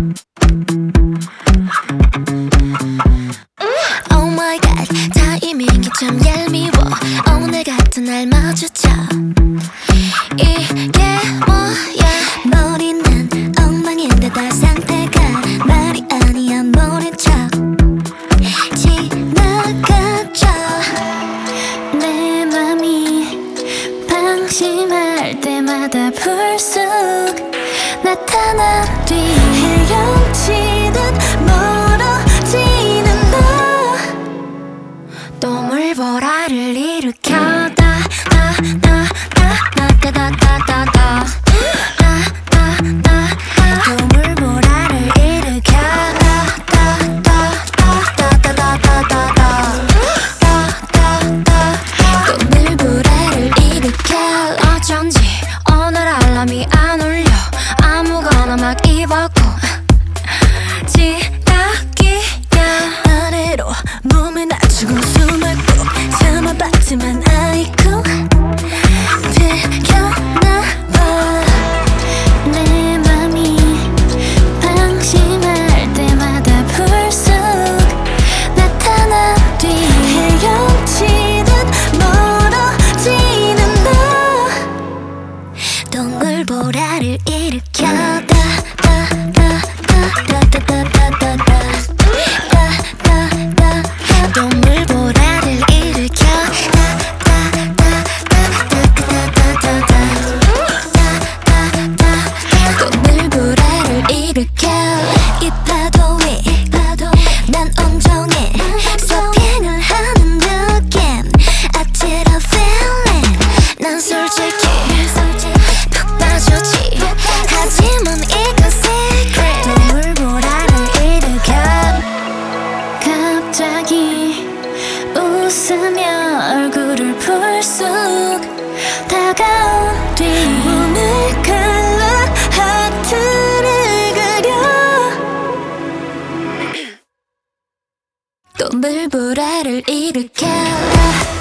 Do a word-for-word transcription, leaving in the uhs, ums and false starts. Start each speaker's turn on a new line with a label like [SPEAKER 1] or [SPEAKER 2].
[SPEAKER 1] Oh my god, 타이밍이 참 얄미워. 오늘 같은 날 마주쳐. 이게 뭐야? 머리는 엉망인데 다 상태가 말이 아니야. 모른 척 지나가죠. 내 맘이 방심할 때마다 불쑥 나타난 뒤 헤엄치듯 멀어지는 너. 또 물보라를 일으켜. 다다다다다다다다다 또 물보라를 일으켜. 다다다다다다다다 또 물보라를 일으켜. 어쩐지 오늘 알람이 안 울려. 아무거나 막 입었고 지각이야. 아래로 몸을 낮추고 숨을 꼭 참아봤지만 아이쿠 들켰나봐. 내 맘이 방심할 때마다 불쑥 나타난 뒤 헤엄치듯 멀어지는 너. 동물보라를 일으켜. 동물보라를 일으켜. 동물보라를 일으켜. 이 파도에 난 온종일 서핑을 하는 느낌. I did a feeling. 난 솔직히 푹 빠졌지. 하지만 이건 secret. 동물보라를 일으켜. 갑자기 웃으며 얼굴을 불쑥 다가온 뒤 오늘 칼라 하트를 그려. 또 물보라를 일으켜.